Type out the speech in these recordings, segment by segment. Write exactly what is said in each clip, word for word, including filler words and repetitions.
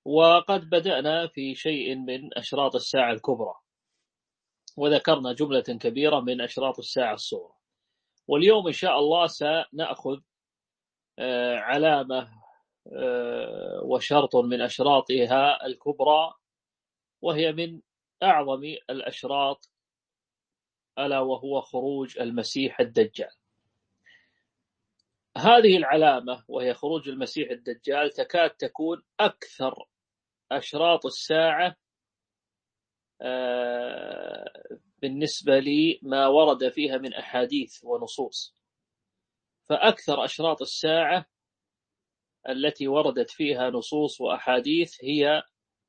وقد بدأنا في شيء من أشراط الساعة الكبرى، وذكرنا جملة كبيرة من أشراط الساعة الصغرى. واليوم إن شاء الله سنأخذ علامة وشرط من أشراطها الكبرى، وهي من أعظم الأشراط، ألا وهو خروج المسيح الدجال. هذه العلامة وهي خروج المسيح الدجال تكاد تكون أكثر أشراط الساعة بالنسبة لي ما ورد فيها من أحاديث ونصوص. فأكثر أشراط الساعة التي وردت فيها نصوص وأحاديث هي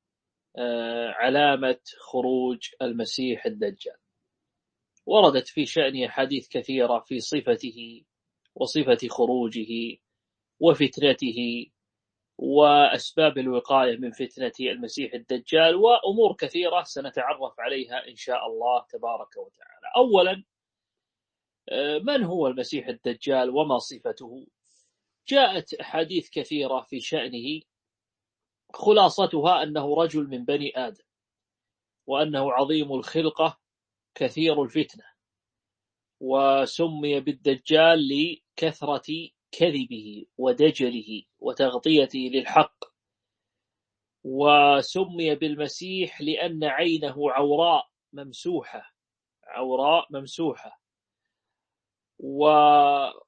علامة خروج المسيح الدجال. وردت في شأنه أحاديث كثيرة في صفته وصفة خروجه وفتنته وأسباب الوقاية من فتنة المسيح الدجال، وأمور كثيرة سنتعرف عليها إن شاء الله تبارك وتعالى. أولا، من هو المسيح الدجال وما صفته؟ جاءت أحاديث كثيرة في شأنه، خلاصتها أنه رجل من بني آدم، وأنه عظيم الخلقة كثير الفتنة، وسمي بالدجال لكثرة كذبه ودجله وتغطيته للحق، وسمي بالمسيح لأن عينه عوراء ممسوحة عوراء ممسوحة وهو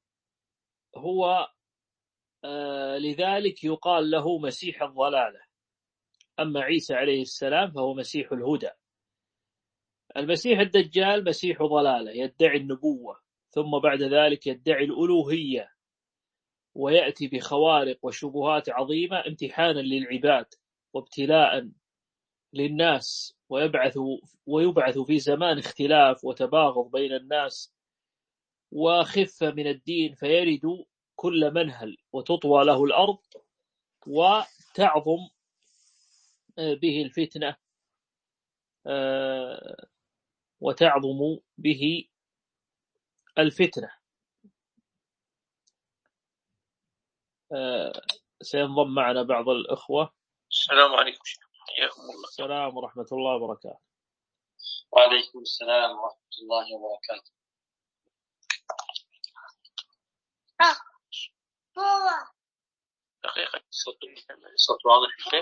آه لذلك يقال له مسيح الضلالة. أما عيسى عليه السلام فهو مسيح الهدى. المسيح الدجال مسيح ضلالة، يدعي النبوة، ثم بعد ذلك يدعي الألوهية، ويأتي بخوارق وشبهات عظيمة امتحانا للعباد وابتلاء للناس، ويبعث ويبعث في زمان اختلاف وتباغض بين الناس وخفة من الدين، فيرد كل منهل وتطوى له الأرض وتعظم به الفتنة وتعظم به الفتنة. سينضم معنا بعض الأخوة. السلام عليكم. حياكم الله. السلام ورحمة الله وبركاته. وعليكم السلام ورحمة الله وبركاته. دقيقة، الصوت واضح شيء؟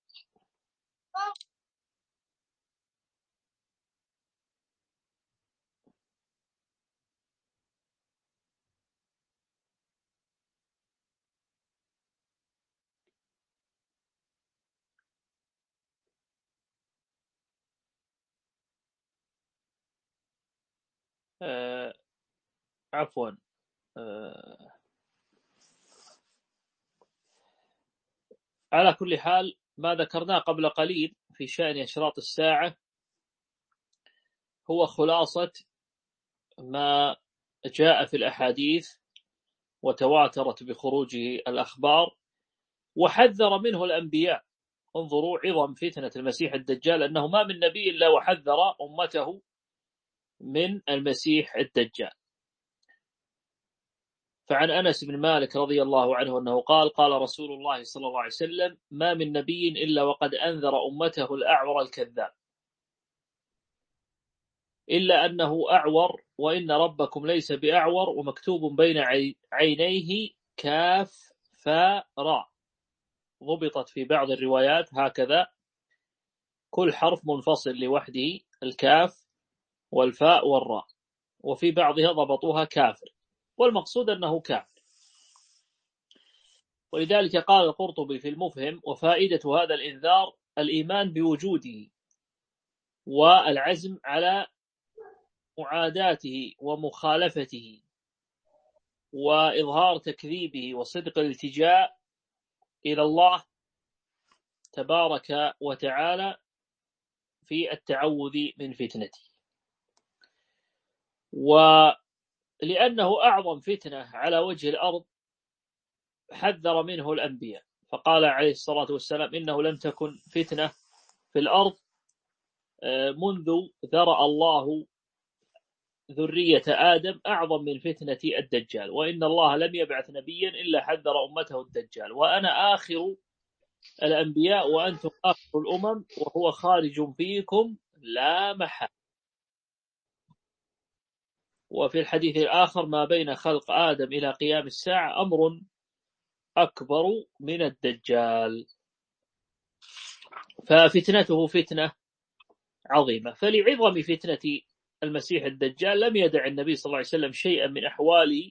آه عفوا آه على كل حال، ما ذكرناه قبل قليل في شأن أشراط الساعة هو خلاصة ما جاء في الأحاديث وتواترت بخروجه الأخبار، وحذر منه الأنبياء. انظروا عظم فتنة المسيح الدجال، أنه ما من نبي إلا وحذر أمته من المسيح الدجال. فعن أنس بن مالك رضي الله عنه أنه قال: قال رسول الله صلى الله عليه وسلم: ما من نبي إلا وقد أنذر أمته الأعور الكذاب، إلا أنه أعور، وإن ربكم ليس بأعور، ومكتوب بين عينيه كاف فاء راء. ضبطت في بعض الروايات هكذا: كل حرف منفصل لوحده، الكاف والفاء والراء، وفي بعضها ضبطوها كافر، والمقصود أنه كافر. ولذلك قال القرطبي في المفهم: وفائدة هذا الإنذار الإيمان بوجوده والعزم على معاداته ومخالفته، وإظهار تكذيبه وصدق الالتجاء إلى الله تبارك وتعالى في التعوذ من فتنته. ولأنه أعظم فتنة على وجه الأرض حذر منه الأنبياء، فقال عليه الصلاة والسلام: إنه لم تكن فتنة في الأرض منذ ذرأ الله ذرية آدم أعظم من فتنة الدجال، وإن الله لم يبعث نبيا إلا حذر أمته الدجال، وأنا آخر الأنبياء وأنتم آخر الأمم وهو خارج فيكم لا محالة. وفي الحديث الآخر ما بين خلق آدم إلى قيام الساعة أمر أكبر من الدجال، ففتنته فتنة عظيمة. فلعظم فتنة المسيح الدجال لم يدع النبي صلى الله عليه وسلم شيئا من أحواله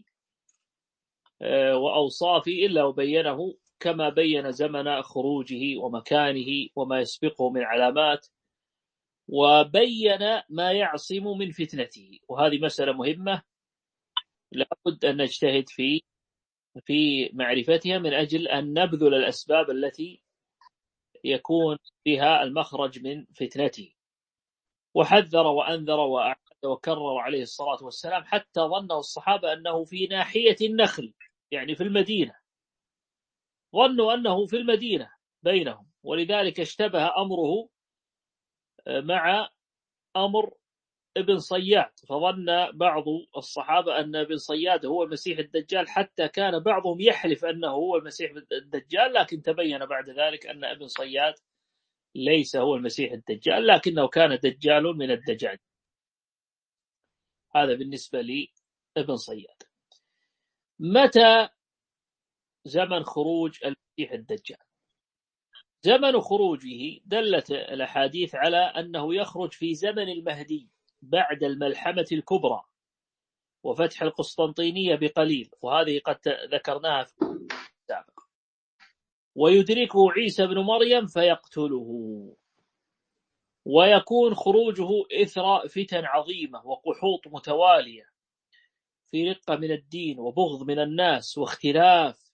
وأوصافه إلا وبينه، كما بين زمن خروجه ومكانه وما يسبقه من علامات، وبين ما يعصم من فتنته. وهذه مسألة مهمة لابد أن نجتهد في في معرفتها من أجل أن نبذل الأسباب التي يكون فيها المخرج من فتنته. وحذر وأنذر وأعد وكرر عليه الصلاة والسلام حتى ظنوا الصحابة أنه في ناحية النخل، يعني في المدينة، ظنوا أنه في المدينة بينهم، ولذلك اشتبه أمره مع أمر ابن صياد، فظن بعض الصحابة أن ابن صياد هو المسيح الدجال، حتى كان بعضهم يحلف أنه هو المسيح الدجال، لكن تبين بعد ذلك أن ابن صياد ليس هو المسيح الدجال، لكنه كان دجال من الدجاج. هذا بالنسبة لابن صياد. متى زمن خروج المسيح الدجال؟ زمن خروجه دلت الأحاديث على أنه يخرج في زمن المهدي بعد الملحمة الكبرى وفتح القسطنطينية بقليل، وهذه قد ذكرناها في السابق. ويدركه عيسى بن مريم فيقتله، ويكون خروجه إثر فتن عظيمة وقحوط متوالية في رقة من الدين وبغض من الناس واختلاف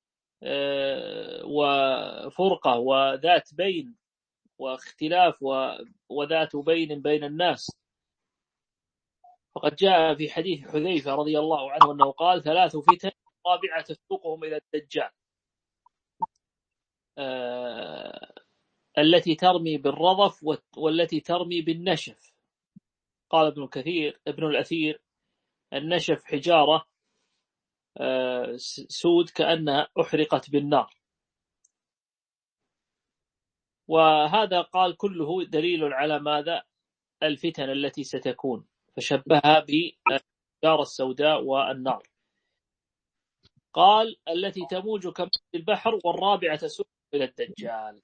وفرقة وذات بين واختلاف وذات بين بين الناس. فقد جاء في حديث حذيفة رضي الله عنه أنه قال: ثلاث فتن رابعة تسوقهم إلى الدجال، آه التي ترمي بالرضف والتي ترمي بالنشف. قال ابن كثير ابن الأثير: النشف حجارة آه سود كأنها أحرقت بالنار. وهذا قال كله دليل على ماذا؟ الفتن التي ستكون، فشبهها بالحجارة السوداء والنار. قال: التي تموج كموج البحر، والرابعة تسوق إلى الدجال.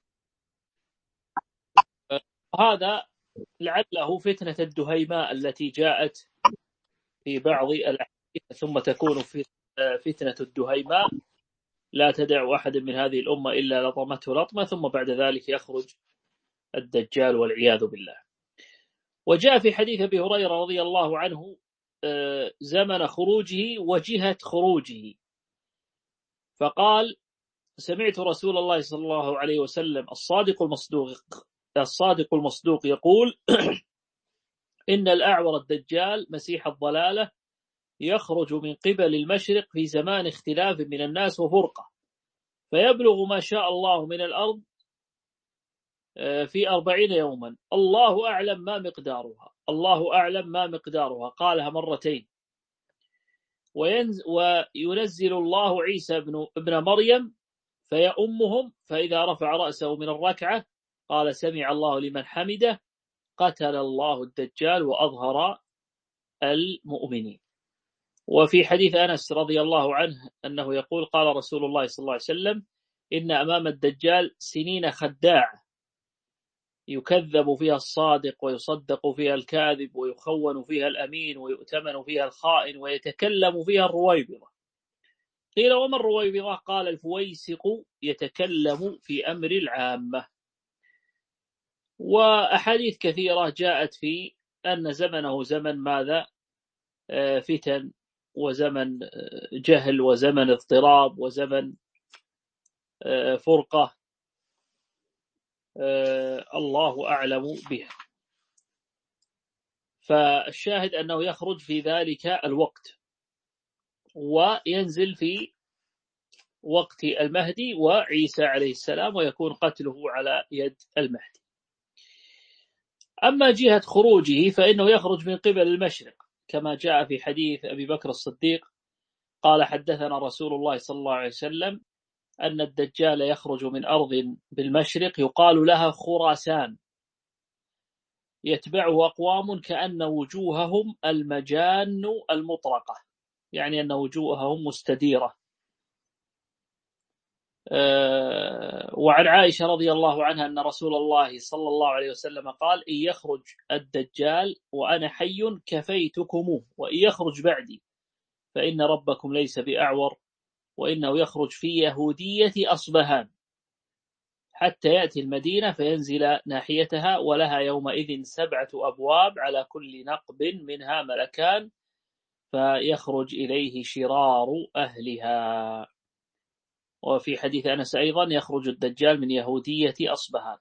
هذا لعله فتنة الدهيماء التي جاءت في بعض الأحاديث، ثم تكون في فتنة الدهيماء لا تدع أحد من هذه الأمة إلا لطمته لطمة، ثم بعد ذلك يخرج الدجال والعياذ بالله. وجاء في حديث أبي هريرة رضي الله عنه زمن خروجه وجهة خروجه، فقال: سمعت رسول الله صلى الله عليه وسلم الصادق المصدوق الصادق المصدوق يقول: إن الأعور الدجال مسيح الضلالة يخرج من قبل المشرق في زمان اختلاف من الناس وفرقة، فيبلغ ما شاء الله من الأرض في أربعين يوما، الله أعلم ما مقدارها الله أعلم ما مقدارها قالها مرتين. وينزل الله عيسى بن ابن مريم فيأمهم، فإذا رفع رأسه من الركعة قال: سمع الله لمن حمده، قتل الله الدجال وأظهر المؤمنين. وفي حديث أنس رضي الله عنه أنه يقول: قال رسول الله صلى الله عليه وسلم: إن أمام الدجال سنين خداعة، يكذب فيها الصادق ويصدق فيها الكاذب ويخون فيها الأمين ويؤتمن فيها الخائن ويتكلم فيها الرويبضة. قيل: وما الرويبضة؟ قال: الفويسق يتكلم في أمر العامة. وأحاديث كثيرة جاءت في أن زمنه زمن ماذا؟ فتن، وزمن جهل، وزمن اضطراب، وزمن فرقة، الله أعلم بها. فالشاهد أنه يخرج في ذلك الوقت وينزل في وقت المهدي وعيسى عليه السلام، ويكون قتله على يد المهدي. أما جهة خروجه فإنه يخرج من قبل المشرق، كما جاء في حديث أبي بكر الصديق قال: حدثنا رسول الله صلى الله عليه وسلم أن الدجال يخرج من أرض بالمشرق يقال لها خراسان، يتبعه أقوام كأن وجوههم المجان المطرقة، يعني أن وجوههم مستديرة. أه وعن عائشة رضي الله عنها أن رسول الله صلى الله عليه وسلم قال: إن يخرج الدجال وأنا حي كفيتكموه، وإن يخرج بعدي فإن ربكم ليس بأعور، وإنه يخرج في يهودية أصبهان حتى يأتي المدينة فينزل ناحيتها، ولها يومئذ سبعة أبواب على كل نقب منها ملكان، فيخرج إليه شرار أهلها. وفي حديث أنس أيضا: يخرج الدجال من يهودية أصبهان.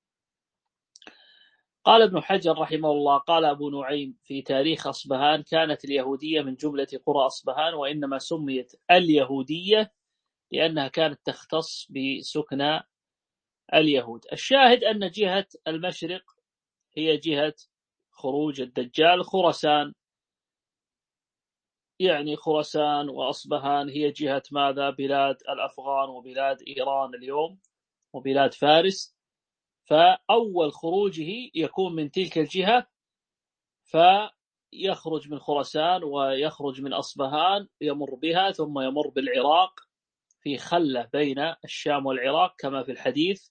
قال ابن حجر رحمه الله: قال أبو نعيم في تاريخ أصبهان: كانت اليهودية من جملة قرى أصبهان، وإنما سميت اليهودية لأنها كانت تختص بسكنى اليهود. الشاهد أن جهة المشرق هي جهة خروج الدجال. خراسان يعني خراسان وأصبهان هي جهة ماذا؟ بلاد الأفغان وبلاد إيران اليوم وبلاد فارس. فأول خروجه يكون من تلك الجهة، فيخرج من خراسان ويخرج من أصبهان، يمر بها ثم يمر بالعراق في خلة بين الشام والعراق كما في الحديث.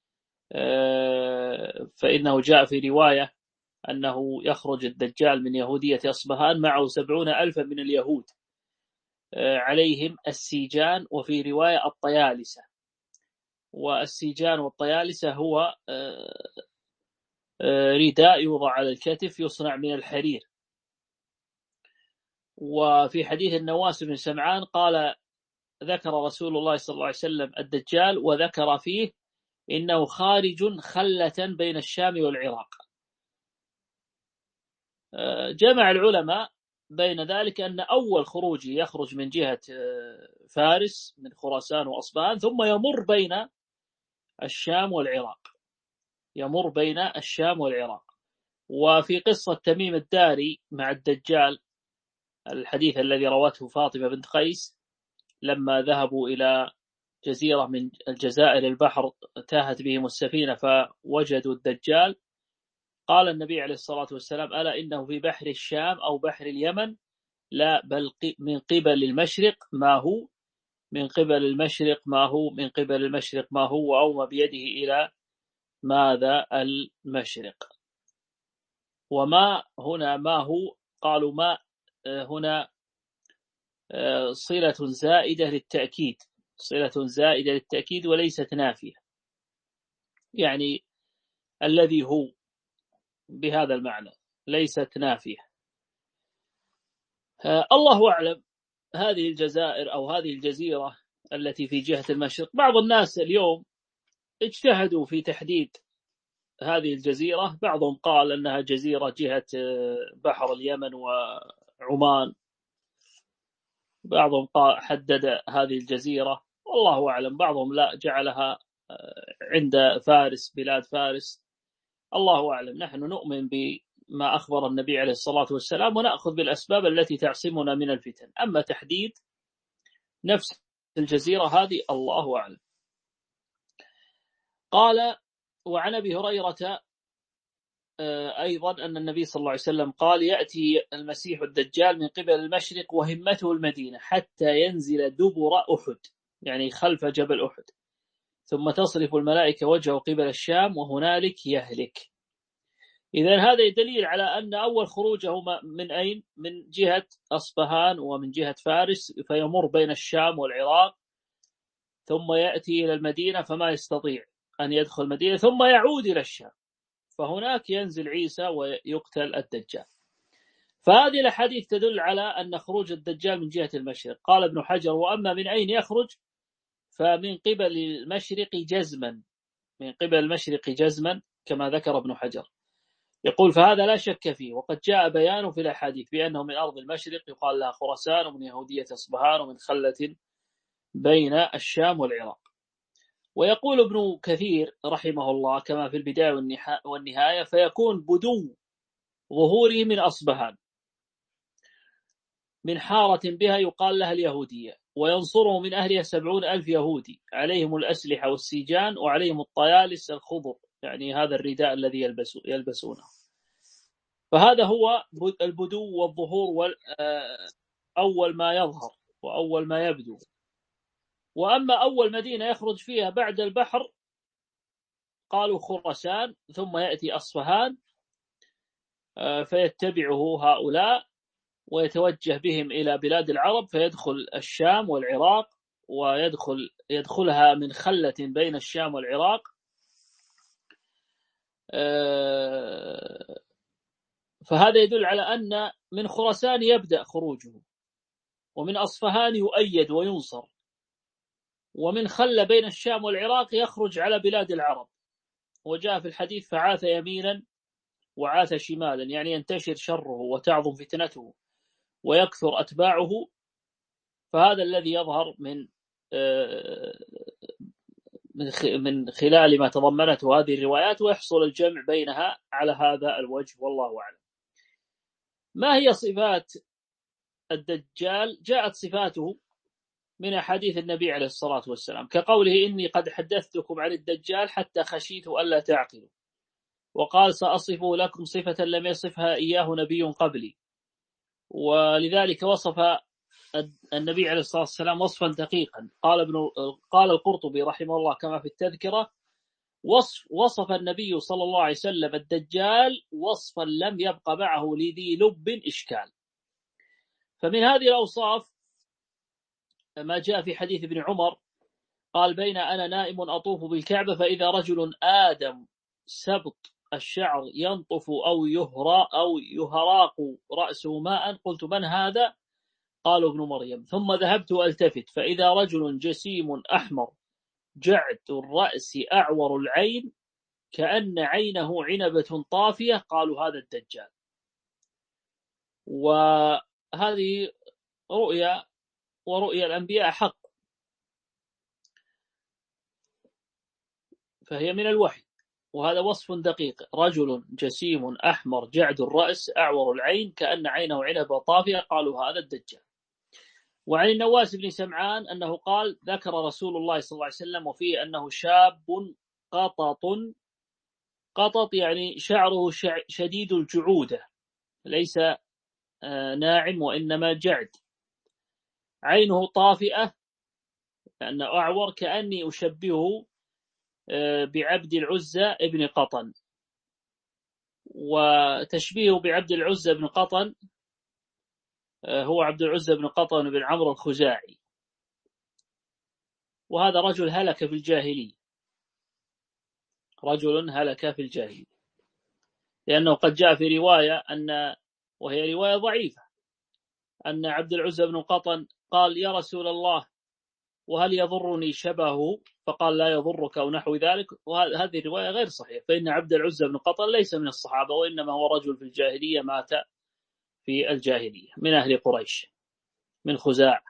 فإنه جاء في رواية أنه يخرج الدجال من يهودية أصبهان معه سبعون ألفا من اليهود عليهم السيجان، وفي رواية الطيالسة. والسيجان والطيالسة هو رداء يوضع على الكتف يصنع من الحرير. وفي حديث النواس بن سمعان قال: ذكر رسول الله صلى الله عليه وسلم الدجال وذكر فيه إنه خارج خلة بين الشام والعراق. جمع العلماء بين ذلك أن أول خروج يخرج من جهة فارس من خراسان وأصبهان، ثم يمر بين الشام والعراق يمر بين الشام والعراق. وفي قصة تميم الداري مع الدجال، الحديث الذي روته فاطمة بنت قيس لما ذهبوا إلى جزيرة من الجزائر البحر تاهت بهم السفينة فوجدوا الدجال، قال النبي عليه الصلاة والسلام: ألا إنه في بحر الشام أو بحر اليمن، لا بل من قبل المشرق ما هو من قبل المشرق ما هو من قبل المشرق ما هو وأومى بيده إلى ماذا؟ المشرق. وما هنا ما هو؟ قالوا ما هنا صلة زائدة للتأكيد صلة زائدة للتأكيد وليست نافية، يعني الذي هو بهذا المعنى ليست نافية. الله أعلم. هذه الجزائر أو هذه الجزيرة التي في جهة المشرق، بعض الناس اليوم اجتهدوا في تحديد هذه الجزيرة. بعضهم قال أنها جزيرة جهة بحر اليمن وعمان، بعضهم قال حدد هذه الجزيرة، والله أعلم. بعضهم لا، جعلها عند فارس، بلاد فارس، الله أعلم. نحن نؤمن بما أخبر النبي عليه الصلاة والسلام ونأخذ بالأسباب التي تعصمنا من الفتن. أما تحديد نفس الجزيرة هذه الله أعلم. قال: وعن أبي هريرة أيضا أن النبي صلى الله عليه وسلم قال: يأتي المسيح الدجال من قبل المشرق وهمته المدينة حتى ينزل دبر أحد، يعني خلف جبل أحد، ثم تصرف الملائكة وجهه قبل الشام وهنالك يهلك. إذن هذا دليل على أن أول خروجه من أين؟ من جهة أصبهان ومن جهة فارس، فيمر بين الشام والعراق ثم يأتي إلى المدينة فما يستطيع أن يدخل المدينة، ثم يعود إلى الشام، فهناك ينزل عيسى ويقتل الدجال. فهذه الحديث تدل على أن خروج الدجال من جهة المشرق. قال ابن حجر: وأما من أين يخرج فمن قبل المشرق جزما من قبل المشرق جزما كما ذكر ابن حجر. يقول: فهذا لا شك فيه، وقد جاء بيانه في الأحاديث بأنه من أرض المشرق يقال لها خراسان، ومن يهودية أصبهان، ومن خلة بين الشام والعراق. ويقول ابن كثير رحمه الله كما في البداية والنهاية: فيكون بدو ظهوره من أصبهان. من حارة بها يقال لها اليهودية، وينصره من أهلها سبعون ألف يهودي عليهم الأسلحة والسيجان وعليهم الطيالس الخضر، يعني هذا الرداء الذي يلبسونه. فهذا هو البدو والظهور أول ما يظهر وأول ما يبدو. وأما أول مدينة يخرج فيها بعد البحر قالوا خراسان، ثم يأتي أصفهان فيتبعه هؤلاء ويتوجه بهم إلى بلاد العرب، فيدخل الشام والعراق، ويدخل يدخلها من خلة بين الشام والعراق. فهذا يدل على أن من خراسان يبدأ خروجه، ومن أصفهان يؤيد وينصر، ومن خلة بين الشام والعراق يخرج على بلاد العرب. وجاء في الحديث فعاث يمينا وعاث شمالا، يعني ينتشر شره وتعظم فتنته ويكثر أتباعه. فهذا الذي يظهر من من خلال ما تضمنته هذه الروايات، ويحصل الجمع بينها على هذا الوجه، والله أعلم. ما هي صفات الدجال؟ جاءت صفاته من أحاديث النبي عليه الصلاة والسلام، كقوله إني قد حدثتكم عن الدجال حتى خشيت ألا تعقلوا، وقال سأصف لكم صفة لم يصفها إياه نبي قبلي. ولذلك وصف النبي عليه الصلاة والسلام وصفا دقيقا. قال ابن قال القرطبي رحمه الله كما في التذكرة: وصف وصف النبي صلى الله عليه وسلم الدجال وصفا لم يبق معه لذي لب إشكال. فمن هذه الأوصاف ما جاء في حديث ابن عمر قال: بين أنا نائم أطوف بالكعبة فإذا رجل آدم سبط الشعر ينطف أو يهرى أو يهراق رأسه ماء، قلت من هذا؟ قالوا ابن مريم. ثم ذهبت ألتفت فإذا رجل جسيم أحمر جعد الرأس أعور العين كأن عينه عنبة طافية، قالوا هذا الدجال. وهذه رؤيا، ورؤيا الأنبياء حق، فهي من الوحي. وهذا وصف دقيق: رجل جسيم أحمر جعد الرأس أعور العين كأن عينه عنبة طافية، قالوا هذا الدجال. وعن النواس بن سمعان أنه قال: ذكر رسول الله صلى الله عليه وسلم وفيه أنه شاب قطط، قطط يعني شعره شديد الجعودة، ليس ناعم وإنما جعد، عينه طافئة لأنه أعور، كأني أشبهه بعبد العزى ابن قطن. وتشبيهه بعبد العزى ابن قطن هو عبد العزى بن قطن بن عمرو الخزاعي، وهذا رجل هلك في الجاهلية، رجل هلك في الجاهلية، لأنه قد جاء في رواية أن، وهي رواية ضعيفة، أن عبد العزى بن قطن قال: يا رسول الله وهل يضرني شبهه؟ فقال: لا يضرك أو نحو ذلك. وهذه الرواية غير صحيحة، فإن عبد العزى بن قطن ليس من الصحابة، وإنما هو رجل في الجاهلية مات في الجاهلية من أهل قريش من خزاع.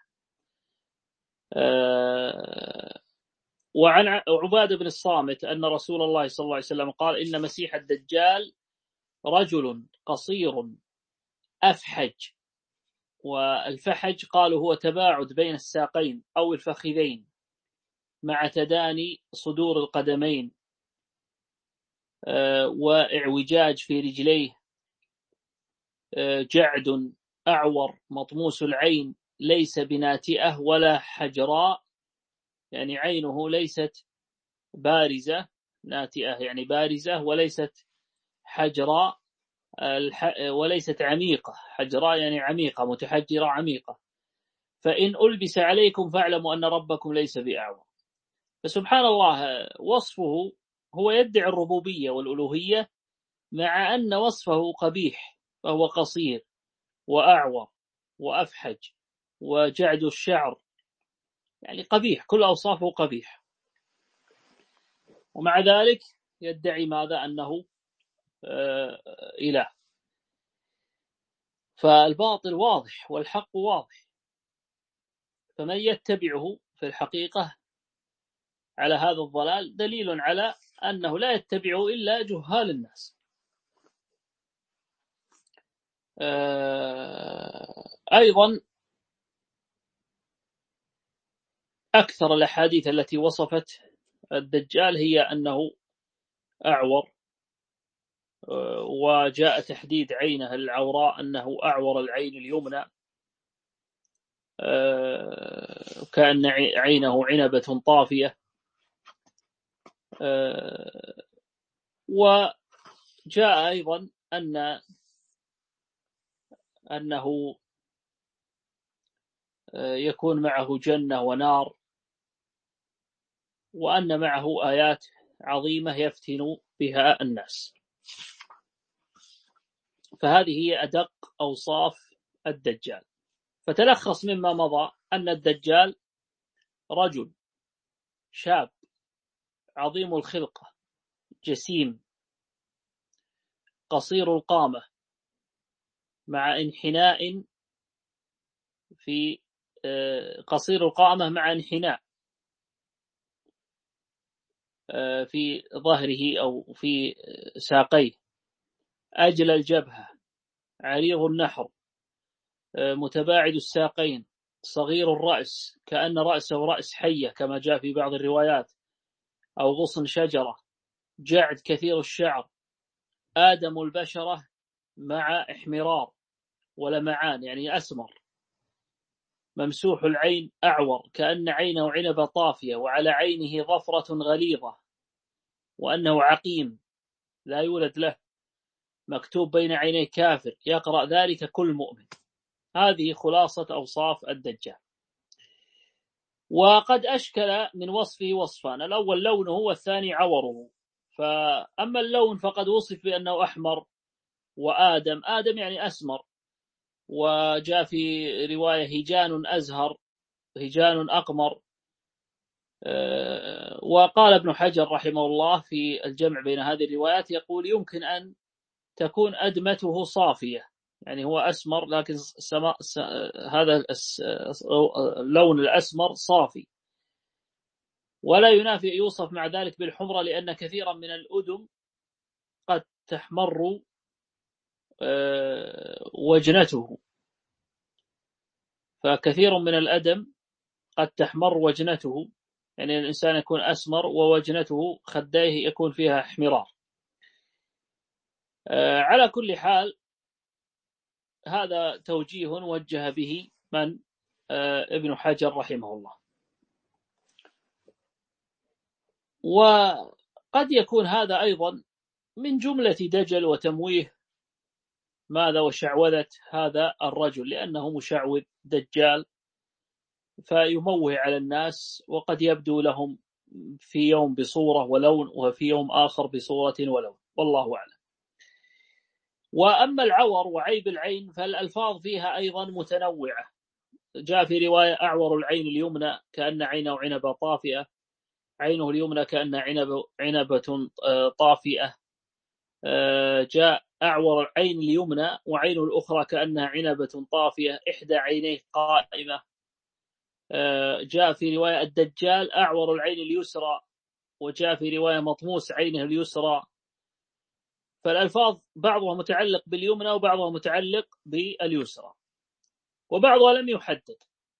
أه وعن عبادة بن الصامت أن رسول الله صلى الله عليه وسلم قال: إن مسيح الدجال رجل قصير أفحج. والفحج قالوا هو تباعد بين الساقين أو الفخذين مع تداني صدور القدمين، أه وإعوجاج في رجليه، أه جعد أعور مطموس العين ليس بناتئة ولا حجراء، يعني عينه ليست بارزة، ناتئة يعني بارزة، وليست حجراء وليست عميقة، حجراء يعني عميقة، متحجرة عميقة. فإن ألبس عليكم فاعلموا أن ربكم ليس بأعور. فسبحان الله، وصفه هو يدعي الربوبية والألوهية، مع أن وصفه قبيح، فهو قصير وأعور وأفحج وجعد الشعر، يعني قبيح، كل أوصافه قبيح، ومع ذلك يدعي ماذا؟ أنه آه إله. فالباطل واضح والحق واضح، فمن يتبعه في الحقيقة على هذا الضلال دليل على أنه لا يتبعه إلا جهال الناس. أيضا أكثر الأحاديث التي وصفت الدجال هي أنه أعور، وجاء تحديد عينه العوراء أنه أعور العين اليمنى، كأن عينه عنبة طافية. وجاء أيضا أن أنه يكون معه جنة ونار، وأن معه آيات عظيمة يفتن بها الناس. فهذه هي أدق أوصاف الدجال. فتلخص مما مضى أن الدجال رجل شاب عظيم الخلقة جسيم قصير القامة مع انحناء في قصير القامة مع انحناء في ظهره أو في ساقيه، أجل الجبهة عريض النحر متباعد الساقين صغير الرأس كأن رأسه رأس حية كما جاء في بعض الروايات، أو غصن شجرة، جعد كثير الشعر، آدم البشرة مع احمرار ولمعان يعني أسمر، ممسوح العين أعور كأن عينه عنبة طافية، وعلى عينه ظفرة غليظة، وأنه عقيم لا يولد له، مكتوب بين عيني كافر يقرأ ذلك كل مؤمن. هذه خلاصة أوصاف الدجال. وقد أشكل من وصفه وصفان، الأول لونه والثاني عوره. فأما اللون فقد وصف بأنه أحمر، وآدم آدم يعني أسمر، وجاء في رواية هجان أزهر هجان أقمر. وقال ابن حجر رحمه الله في الجمع بين هذه الروايات يقول يمكن أن تكون أدمته صافية، يعني هو أسمر لكن سما... س... هذا اللون الأسمر صافي، ولا ينافي يوصف مع ذلك بالحمرة، لأن كثيرا من الأدم قد تحمر وجنته، فكثير من الأدم قد تحمر وجنته، يعني الإنسان يكون أسمر ووجنته خديه يكون فيها احمرار. على كل حال هذا توجيه وجه به من ابن حجر رحمه الله. وقد يكون هذا أيضا من جملة دجل وتمويه ماذا وشعوذة هذا الرجل، لأنه مشعوذ دجال فيموه على الناس، وقد يبدو لهم في يوم بصورة ولون وفي يوم آخر بصورة ولون، والله أعلم. وأما العور وعيب العين فالألفاظ فيها أيضا متنوعة. جاء في رواية أعور العين اليمنى كأن عينه عنبة طافئة، عينه اليمنى كأن عنب عنبة طافئة. جاء أعور العين اليمنى وعينه الأخرى كأنها عنبة طافئة، إحدى عينيه قائمة. جاء في رواية الدجال أعور العين اليسرى، وجاء في رواية مطموس عينه اليسرى. فالألفاظ بعضها متعلق باليمنى وبعضها متعلق باليسرى، وبعضها لم يحدد.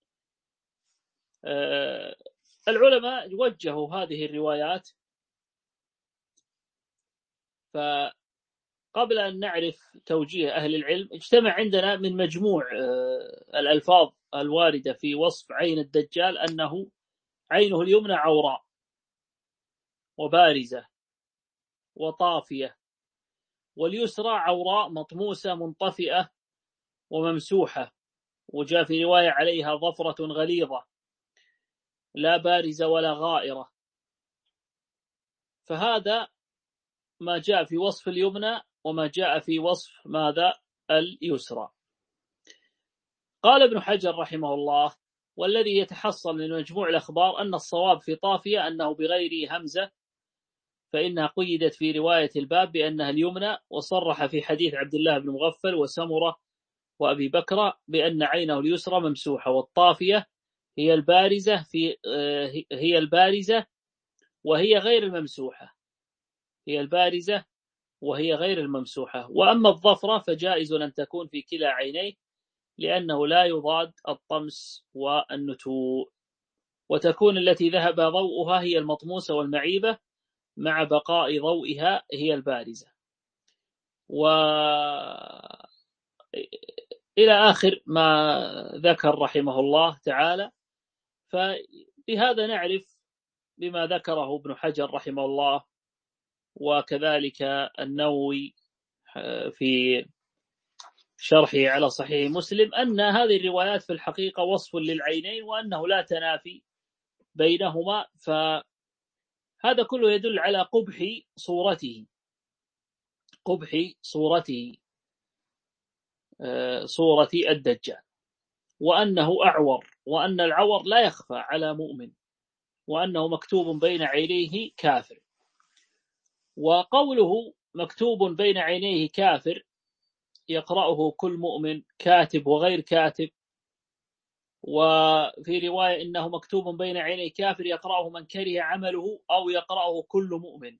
العلماء وجهوا هذه الروايات، فقبل أن نعرف توجيه أهل العلم اجتمع عندنا من مجموع الألفاظ الواردة في وصف عين الدجال أنه عينه اليمنى عوراء وبارزة وطافية، واليسرى عوراء مطموسة منطفئة وممسوحة، وجاء في رواية عليها ظفرة غليظة لا بارزة ولا غائرة. فهذا ما جاء في وصف اليمنى وما جاء في وصف ماذا اليسرى. قال ابن حجر رحمه الله: والذي يتحصل من مجموع الأخبار أن الصواب في طافية أنه بغير همزة، فإنها قيدت في رواية الباب بأنها اليمنى، وصرح في حديث عبد الله بن مغفل وسمرة وأبي بكر بأن عينه اليسرى ممسوحة، والطافية هي البارزة في هي البارزة وهي غير الممسوحة، هي البارزة وهي غير الممسوحة. وأما الظفرة فجائز أن تكون في كلا عينيه لأنه لا يضاد الطمس والنتوء، وتكون التي ذهب ضوءها هي المطموسة والمعيبة مع بقاء ضوئها هي البارزة. وإلى آخر ما ذكر رحمه الله تعالى. فبهذا نعرف بما ذكره ابن حجر رحمه الله وكذلك النووي في شرحه على صحيح مسلم أن هذه الروايات في الحقيقة وصف للعينين وأنه لا تنافي بينهما. فهذا كله يدل على قبح صورته قبح صورته صورة الدجال، وأنه أعور، وأن العور لا يخفى على مؤمن، وأنه مكتوب بين عينيه كافر. وقوله مكتوب بين عينيه كافر يقرأه كل مؤمن كاتب وغير كاتب، وفي رواية إنه مكتوب بين عينيه كافر يقرأه من كره عمله أو يقرأه كل مؤمن.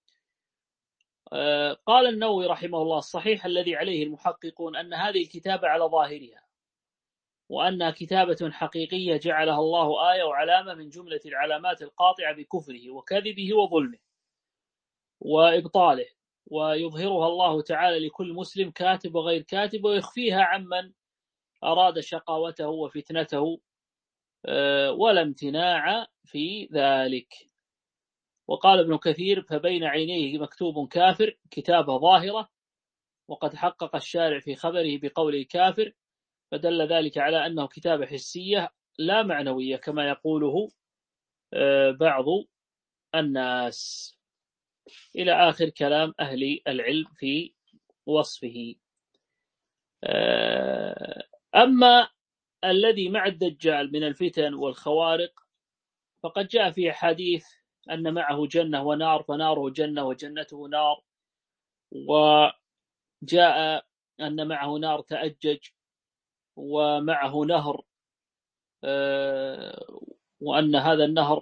قال النووي رحمه الله الصحيح الذي عليه المحققون أن هذه الكتابة على ظاهرها، وأنها كتابة حقيقية جعلها الله آية وعلامة من جملة العلامات القاطعة بكفره وكذبه وظلمه وإبطاله، ويظهرها الله تعالى لكل مسلم كاتب وغير كاتب، ويخفيها عمن أراد شقاوته وفتنته ولا امتناع في ذلك. وقال ابن كثير فبين عينيه مكتوب كافر كتابة ظاهرة، وقد حقق الشارع في خبره بقوله كافر، فدل ذلك على أنه كتابة حسية لا معنوية كما يقوله بعض الناس، إلى آخر كلام أهل العلم في وصفه. أما الذي مع الدجال من الفتن والخوارق فقد جاء في حديث أن معه جنة ونار، فناره جنة وجنته نار، وجاء أن معه نار تأجج ومعه نهر، وأن هذا النهر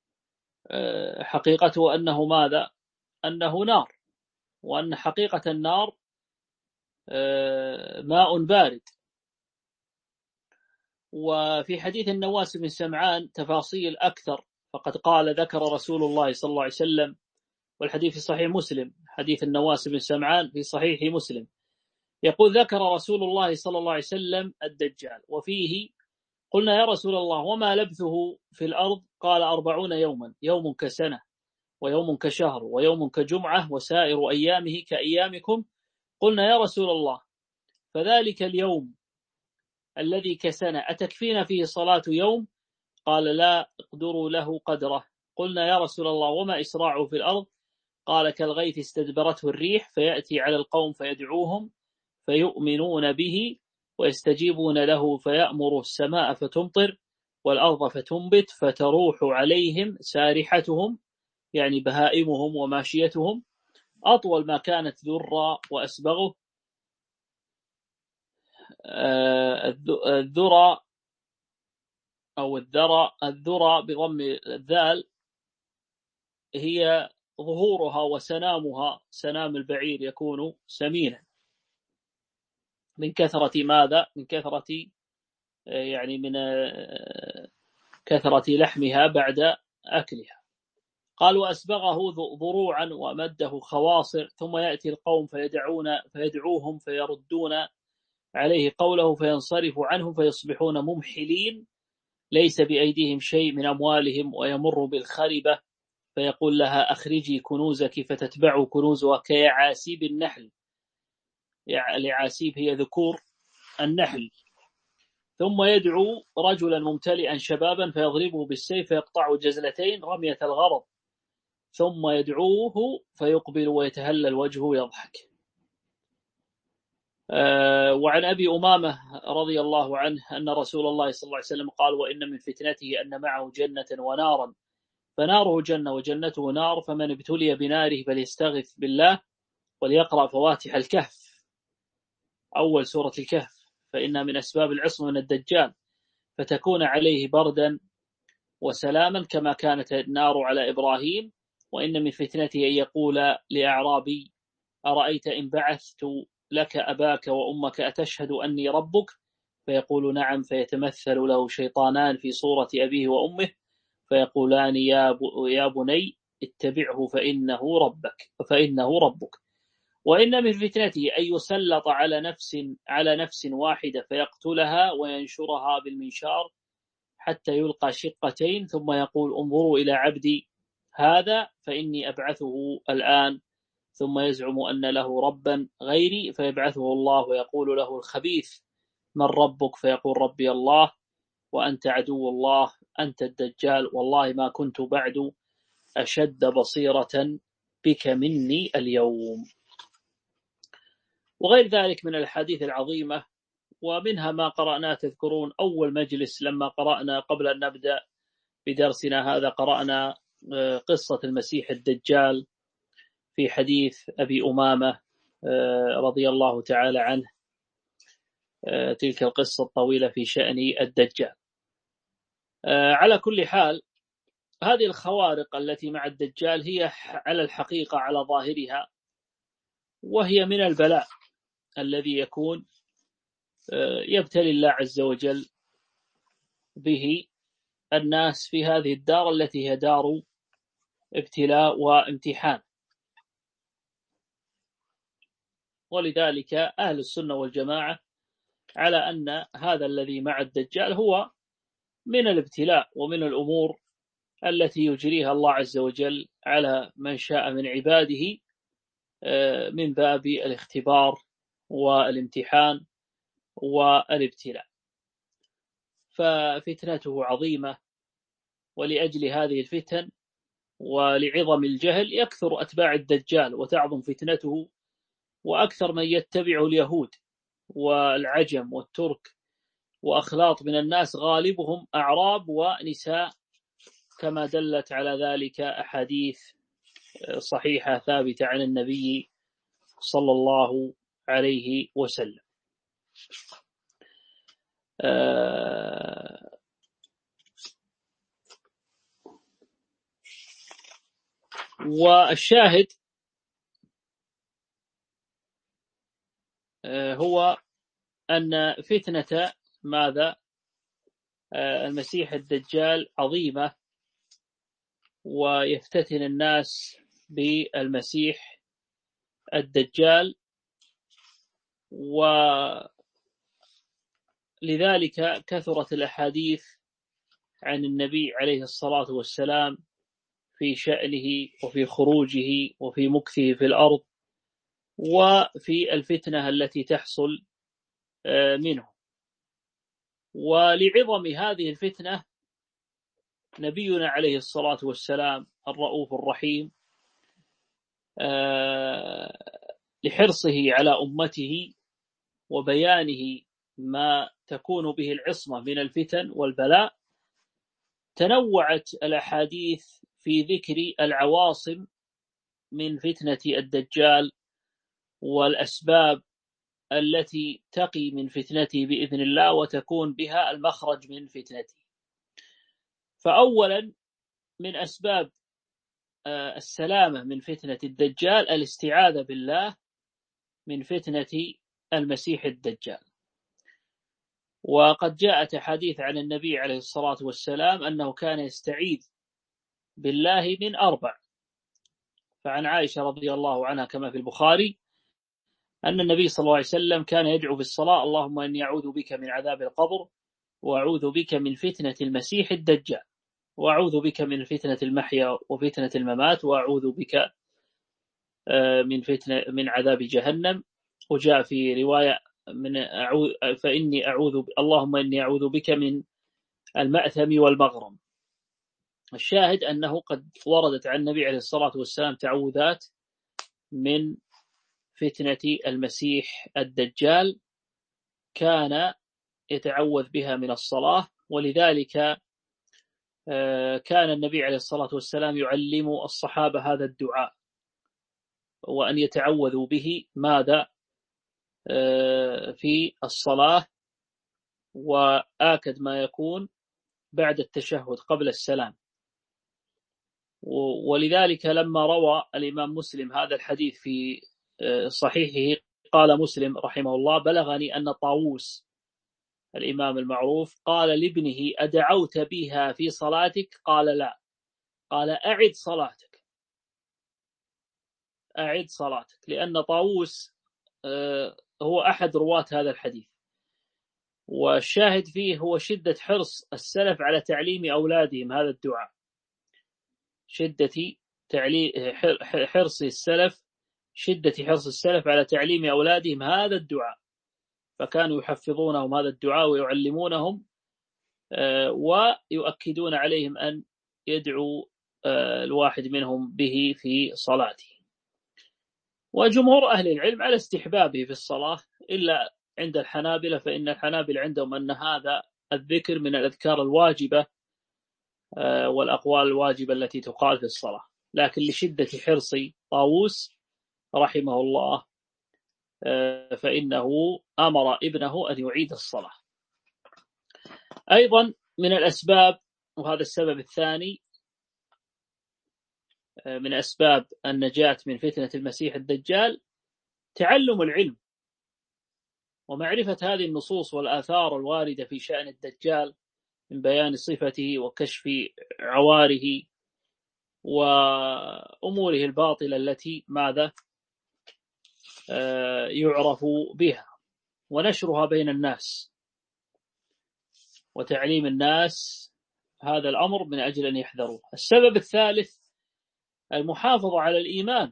حقيقته أنه ماذا؟ أنه نار، وأن حقيقة النار ماء بارد. وفي حديث النواس بن سمعان تفاصيل أكثر، فقد قال ذكر رسول الله صلى الله عليه وسلم، والحديث في صحيح مسلم، حديث النواس بن سمعان في صحيح مسلم، يقول ذكر رسول الله صلى الله عليه وسلم الدجال، وفيه قلنا يا رسول الله وما لبثه في الأرض؟ قال أربعون يوما، يوم كسنة ويوم كشهر ويوم كجمعة وسائر أيامه كأيامكم. قلنا يا رسول الله فذلك اليوم الذي كسنة أتكفينا فيه صلاة يوم؟ قال لا اقدروا له قدره. قلنا يا رسول الله وما إسراعه في الأرض؟ قال كالغيث استدبرته الريح فيأتي على القوم فيدعوهم فيؤمنون به ويستجيبون له فيأمر السماء فتمطر والأرض فتنبت فتروح عليهم سارحتهم، يعني بهائمهم وماشيتهم، أطول ما كانت ذرة وأسبغه. الذرة أو الذرة الذرة بضم الذال هي ظهورها وسنامها، سنام البعير يكون سمينا من كثرة ماذا؟ من كثرة يعني من كثرة لحمها بعد أكلها. قال وأسبغه ضروعا ومده خواصر، ثم يأتي القوم فيدعون فيدعوهم فيردون عليه قوله فينصرف عنهم فيصبحون ممحلين ليس بأيديهم شيء من أموالهم، ويمر بالخربة فيقول لها أخرجي كنوزك فتتبع كنوزها كيعاسيب النحل، اليعاسيب هي ذكور النحل. ثم يدعو رجلا ممتلئا شبابا فيضربه بالسيف فيقطع جزلتين رمية الغرض، ثم يدعوه فيقبل ويتهلل وجهه يضحك. أه وعن أبي أمامة رضي الله عنه أن رسول الله صلى الله عليه وسلم قال وإن من فتنته أن معه جنة ونارا، فناره جنة وجنته نار، فمن ابتلي بناره فليستغث بالله وليقرأ فواتح الكهف، أول سورة الكهف، فإنها من أسباب العصمة من الدجال، فتكون عليه بردا وسلاما كما كانت النار على إبراهيم. وإن من فتنته أن يقول لأعرابي أرأيت إن بعثت لك أباك وأمك أتشهد أني ربك؟ فيقول نعم، فيتمثل له شيطانان في صورة أبيه وأمه فيقولان يا, يا بني اتبعه فإنه ربك فإنه ربك. وإن من فتنته أن يسلط على نفس على نفس واحدة فيقتلها وينشرها بالمنشار حتى يلقى شقتين، ثم يقول انظروا إلى عبدي هذا فإني أبعثه الآن، ثم يزعم أن له ربا غيري فيبعثه الله ويقول له الخبيث من ربك؟ فيقول ربي الله وأنت عدو الله أنت الدجال، والله ما كنت بعد أشد بصيرة بك مني اليوم. وغير ذلك من الحديث العظيمة، ومنها ما قرأنا. تذكرون أول مجلس لما قرأنا قبل أن نبدأ بدرسنا هذا قرأنا قصة المسيح الدجال في حديث أبي أمامة رضي الله تعالى عنه، تلك القصة الطويلة في شأن الدجال. على كل حال هذه الخوارق التي مع الدجال هي على الحقيقة على ظاهرها وهي من البلاء الذي يكون يبتلي الله عز وجل به الناس في هذه الدار التي هي دار ابتلاء وامتحان. ولذلك أهل السنة والجماعة على أن هذا الذي مع الدجال هو من الابتلاء ومن الأمور التي يجريها الله عز وجل على من شاء من عباده من باب الاختبار والامتحان والابتلاء. ففتنته عظيمة، ولأجل هذه الفتن ولعظم الجهل يكثر أتباع الدجال وتعظم فتنته، وأكثر من يتبع اليهود والعجم والترك وأخلاط من الناس غالبهم أعراب ونساء، كما دلت على ذلك أحاديث صحيحة ثابتة عن النبي صلى الله عليه وسلم. آه والشاهد آه هو أن فتنة ماذا آه المسيح الدجال عظيمة، ويفتتن الناس بالمسيح الدجال، ولذلك كثرت الأحاديث عن النبي عليه الصلاة والسلام في شأنه وفي خروجه وفي مكثه في الأرض وفي الفتنة التي تحصل منه. ولعظم هذه الفتنة نبينا عليه الصلاة والسلام الرؤوف الرحيم لحرصه على أمته وبيانه ما تكون به العصمة من الفتن والبلاء، تنوعت الأحاديث في ذكر العواصم من فتنة الدجال والأسباب التي تقي من فتنته بإذن الله وتكون بها المخرج من فتنته. فأولا من أسباب السلامة من فتنة الدجال الاستعاذة بالله من فتنة المسيح الدجال. وقد جاءت أحاديث عن النبي عليه الصلاة والسلام أنه كان يستعيذ بالله من أربع. فعن عائشة رضي الله عنها كما في البخاري أن النبي صلى الله عليه وسلم كان يدعو بالصلاة اللهم إني أعوذ بك من عذاب القبر، وأعوذ بك من فتنة المسيح الدجال، وأعوذ بك من فتنة المحيا وفتنة الممات، وأعوذ بك من فتنة من عذاب جهنم. وجاء في رواية من أعوذ فإني أعوذ اللهم إني أعوذ بك من المأثم والمغرم. الشاهد أنه قد وردت عن النبي عليه الصلاة والسلام تعوذات من فتنة المسيح الدجال كان يتعوذ بها من الصلاة. ولذلك كان النبي عليه الصلاة والسلام يعلم الصحابة هذا الدعاء وأن يتعوذوا به ماذا في الصلاة، وآكد ما يكون بعد التشهد قبل السلام. ولذلك لما روى الإمام مسلم هذا الحديث في صحيحه قال مسلم رحمه الله: بلغني أن طاووس الإمام المعروف قال لابنه: أدعوت بها في صلاتك؟ قال لا. قال: أعد صلاتك، أعد صلاتك، لأن طاووس هو أحد رواة هذا الحديث، والشاهد فيه هو شدة حرص السلف على تعليم أولادهم هذا الدعاء، شدة حرص السلف شدة حرص السلف على تعليم أولادهم هذا الدعاء، فكانوا يحفظونهم هذا الدعاء ويعلمونهم ويؤكدون عليهم أن يدعو الواحد منهم به في صلاته. وجمهور أهل العلم على استحبابه في الصلاة، إلا عند الحنابلة، فإن الحنابلة عندهم أن هذا الذكر من الأذكار الواجبة والأقوال الواجبة التي تقال في الصلاة، لكن لشدة حرص طاووس رحمه الله فإنه أمر ابنه أن يعيد الصلاة. أيضا من الأسباب، وهذا السبب الثاني من أسباب النجاة من فتنة المسيح الدجال، تعلم العلم ومعرفة هذه النصوص والآثار الواردة في شأن الدجال من بيان صفته وكشف عواره وأموره الباطلة التي ماذا يعرف بها، ونشرها بين الناس وتعليم الناس هذا الأمر من أجل أن يحذروه. السبب الثالث المحافظة على الإيمان،